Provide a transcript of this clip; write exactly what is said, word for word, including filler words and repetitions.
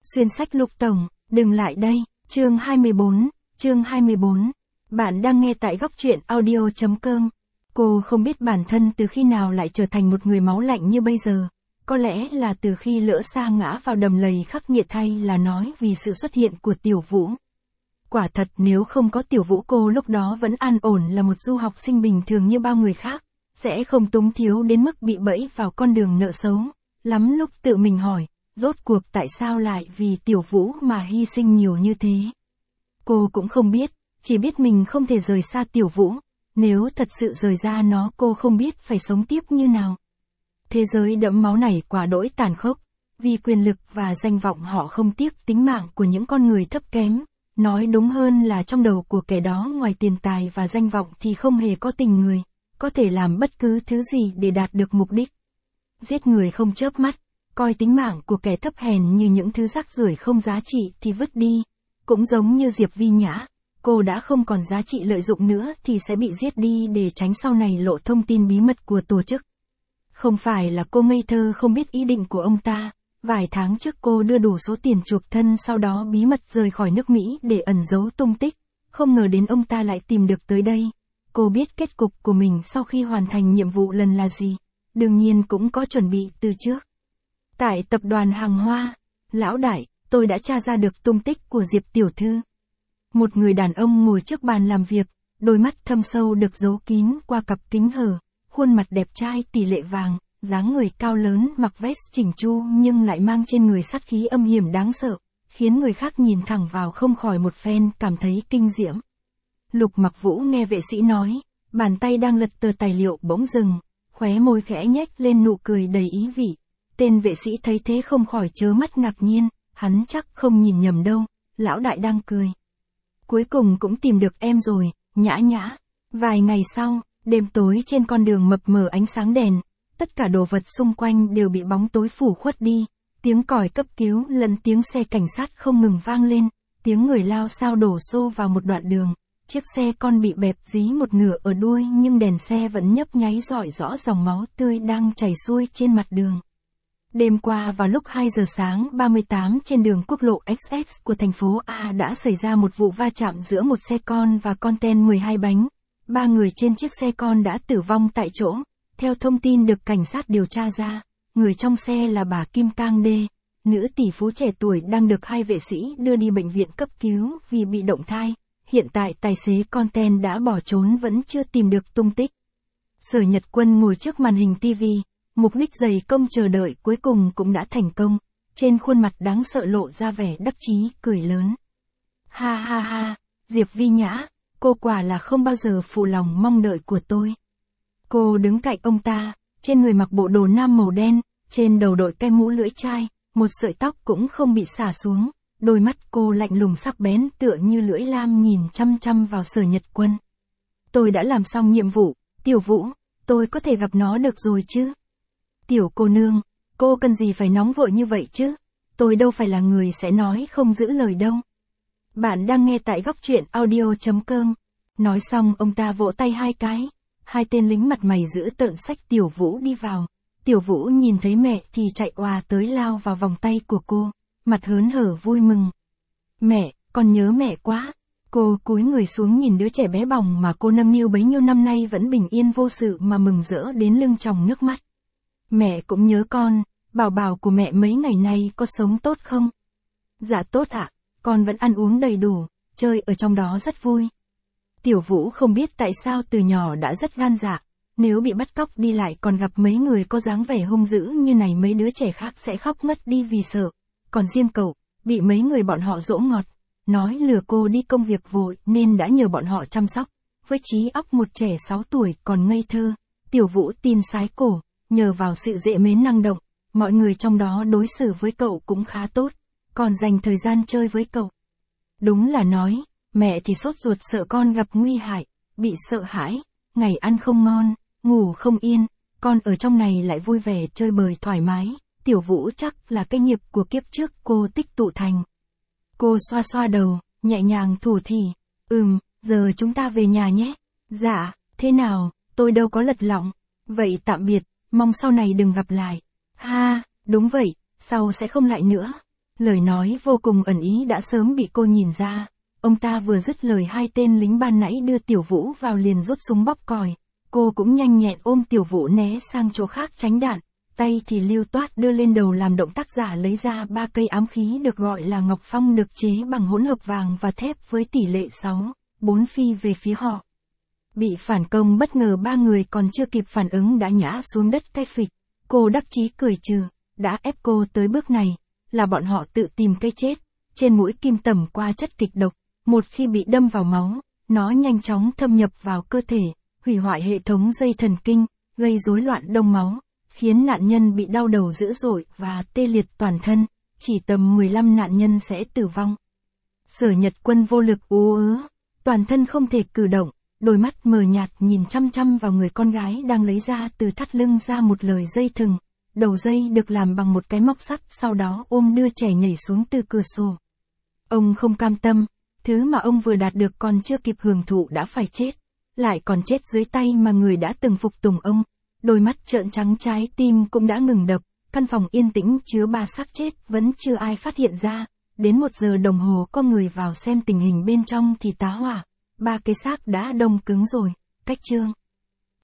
Xuyên sách Lục Tổng, đừng lại đây, chương hai mươi bốn, chương hai mươi bốn. Bạn đang nghe tại góc truyện audio chấm com. Cô không biết bản thân từ khi nào lại trở thành một người máu lạnh như bây giờ. Có lẽ là từ khi lỡ sa ngã vào đầm lầy khắc nghiệt, hay là nói vì sự xuất hiện của Tiểu Vũ. Quả thật nếu không có Tiểu Vũ, cô lúc đó vẫn an ổn là một du học sinh bình thường như bao người khác, sẽ không túng thiếu đến mức bị bẫy vào con đường nợ xấu. Lắm lúc tự mình hỏi, rốt cuộc tại sao lại vì Tiểu Vũ mà hy sinh nhiều như thế. Cô cũng không biết, chỉ biết mình không thể rời xa Tiểu Vũ, nếu thật sự rời ra nó cô không biết phải sống tiếp như nào. Thế giới đẫm máu này quả đỗi tàn khốc, vì quyền lực và danh vọng họ không tiếc tính mạng của những con người thấp kém, nói đúng hơn là trong đầu của kẻ đó ngoài tiền tài và danh vọng thì không hề có tình người, có thể làm bất cứ thứ gì để đạt được mục đích. Giết người không chớp mắt, coi tính mạng của kẻ thấp hèn như những thứ rác rưởi không giá trị thì vứt đi, cũng giống như Diệp Vi Nhã, cô đã không còn giá trị lợi dụng nữa thì sẽ bị giết đi để tránh sau này lộ thông tin bí mật của tổ chức. Không phải là cô ngây thơ không biết ý định của ông ta, vài tháng trước cô đưa đủ số tiền chuộc thân, sau đó bí mật rời khỏi nước Mỹ để ẩn giấu tung tích, không ngờ đến ông ta lại tìm được tới đây. Cô biết kết cục của mình sau khi hoàn thành nhiệm vụ lần là gì, đương nhiên cũng có chuẩn bị từ trước. Tại tập đoàn hàng hoa, lão đại, tôi đã tra ra được tung tích của Diệp tiểu thư. Một người đàn ông ngồi trước bàn làm việc, đôi mắt thâm sâu được giấu kín qua cặp kính hở, khuôn mặt đẹp trai tỷ lệ vàng, dáng người cao lớn, mặc vest chỉnh chu nhưng lại mang trên người sát khí âm hiểm đáng sợ, khiến người khác nhìn thẳng vào không khỏi một phen cảm thấy kinh diễm. Lục Mặc Vũ nghe vệ sĩ nói, bàn tay đang lật tờ tài liệu bỗng dừng, khóe môi khẽ nhếch lên nụ cười đầy ý vị. Tên vệ sĩ thấy thế không khỏi trớ mắt ngạc nhiên, hắn chắc không nhìn nhầm đâu, lão đại đang cười. Cuối cùng cũng tìm được em rồi, Nhã Nhã. Vài ngày sau, đêm tối trên con đường mập mờ ánh sáng đèn, tất cả đồ vật xung quanh đều bị bóng tối phủ khuất đi, tiếng còi cấp cứu lẫn tiếng xe cảnh sát không ngừng vang lên, tiếng người lao xao đổ xô vào một đoạn đường, chiếc xe con bị bẹp dí một nửa ở đuôi nhưng đèn xe vẫn nhấp nháy rọi rõ dòng máu tươi đang chảy xuôi trên mặt đường. Đêm qua vào lúc hai giờ sáng ba mươi tám trên đường quốc lộ ích ét của thành phố A đã xảy ra một vụ va chạm giữa một xe con và con ten mười hai bánh. Ba người trên chiếc xe con đã tử vong tại chỗ. Theo thông tin được cảnh sát điều tra ra, người trong xe là bà Kim Cang Đê, nữ tỷ phú trẻ tuổi đang được hai vệ sĩ đưa đi bệnh viện cấp cứu vì bị động thai. Hiện tại tài xế con ten đã bỏ trốn vẫn chưa tìm được tung tích. Sở Nhật Quân ngồi trước màn hình ti vi. Mục đích dày công chờ đợi cuối cùng cũng đã thành công, trên khuôn mặt đáng sợ lộ ra vẻ đắc chí, cười lớn. Ha ha ha, Diệp Vi Nhã, cô quả là không bao giờ phụ lòng mong đợi của tôi. Cô đứng cạnh ông ta, trên người mặc bộ đồ nam màu đen, trên đầu đội cái mũ lưỡi chai, một sợi tóc cũng không bị xả xuống, đôi mắt cô lạnh lùng sắc bén tựa như lưỡi lam nhìn chăm chăm vào Sở Nhật Quân. Tôi đã làm xong nhiệm vụ, Tiểu Vũ, tôi có thể gặp nó được rồi chứ? Tiểu cô nương, cô cần gì phải nóng vội như vậy chứ? Tôi đâu phải là người sẽ nói không giữ lời đâu. Bạn đang nghe tại góc truyện audio chấm com. Nói xong ông ta vỗ tay hai cái. Hai tên lính mặt mày dữ tợn xách Tiểu Vũ đi vào. Tiểu Vũ nhìn thấy mẹ thì chạy òa tới lao vào vòng tay của cô, mặt hớn hở vui mừng. Mẹ, con nhớ mẹ quá. Cô cúi người xuống nhìn đứa trẻ bé bỏng mà cô nâng niu bấy nhiêu năm nay vẫn bình yên vô sự mà mừng rỡ đến lưng tròng nước mắt. Mẹ cũng nhớ con, bảo bảo của mẹ mấy ngày nay có sống tốt không? Dạ tốt ạ, con vẫn ăn uống đầy đủ, chơi ở trong đó rất vui. Tiểu Vũ không biết tại sao từ nhỏ đã rất gan dạ, nếu bị bắt cóc đi lại còn gặp mấy người có dáng vẻ hung dữ như này mấy đứa trẻ khác sẽ khóc ngất đi vì sợ. Còn riêng cậu, bị mấy người bọn họ dỗ ngọt, nói lừa cô đi công việc vội nên đã nhờ bọn họ chăm sóc. Với trí óc một trẻ sáu tuổi còn ngây thơ, Tiểu Vũ tin sái cổ. Nhờ vào sự dễ mến năng động, mọi người trong đó đối xử với cậu cũng khá tốt, còn dành thời gian chơi với cậu. Đúng là nói, mẹ thì sốt ruột sợ con gặp nguy hại, bị sợ hãi, ngày ăn không ngon, ngủ không yên, con ở trong này lại vui vẻ chơi bời thoải mái, Tiểu Vũ chắc là cái nghiệp của kiếp trước cô tích tụ thành. Cô xoa xoa đầu, nhẹ nhàng thủ thỉ, ừm, giờ chúng ta về nhà nhé. Dạ, thế nào, tôi đâu có lật lọng, vậy tạm biệt. Mong sau này đừng gặp lại. Ha, đúng vậy, sau sẽ không lại nữa. Lời nói vô cùng ẩn ý đã sớm bị cô nhìn ra. Ông ta vừa dứt lời hai tên lính ban nãy đưa Tiểu Vũ vào liền rút súng bóp còi. Cô cũng nhanh nhẹn ôm Tiểu Vũ né sang chỗ khác tránh đạn, tay thì lưu toát đưa lên đầu làm động tác giả lấy ra ba cây ám khí được gọi là Ngọc Phong được chế bằng hỗn hợp vàng và thép với tỷ lệ sáu, bốn phi về phía họ. Bị phản công bất ngờ ba người còn chưa kịp phản ứng đã ngã xuống đất cái phịch. Cô đắc chí cười trừ, đã ép cô tới bước này, là bọn họ tự tìm cái chết. Trên mũi kim tẩm qua chất kịch độc, một khi bị đâm vào máu, nó nhanh chóng thâm nhập vào cơ thể, hủy hoại hệ thống dây thần kinh, gây rối loạn đông máu, khiến nạn nhân bị đau đầu dữ dội và tê liệt toàn thân, chỉ tầm mười lăm nạn nhân sẽ tử vong. Sở Nhật Quân vô lực ú ớ, toàn thân không thể cử động, đôi mắt mờ nhạt nhìn chăm chăm vào người con gái đang lấy ra từ thắt lưng ra một lời dây thừng, đầu dây được làm bằng một cái móc sắt, sau đó ôm đưa trẻ nhảy xuống từ cửa sổ. Ông không cam tâm, thứ mà ông vừa đạt được còn chưa kịp hưởng thụ đã phải chết, lại còn chết dưới tay mà người đã từng phục tùng ông. Đôi mắt trợn trắng, trái tim cũng đã ngừng đập, căn phòng yên tĩnh chứa ba xác chết vẫn chưa ai phát hiện ra. Đến một giờ đồng hồ có người vào xem tình hình bên trong thì tá hỏa, ba cái xác đã đông cứng rồi. Cách chương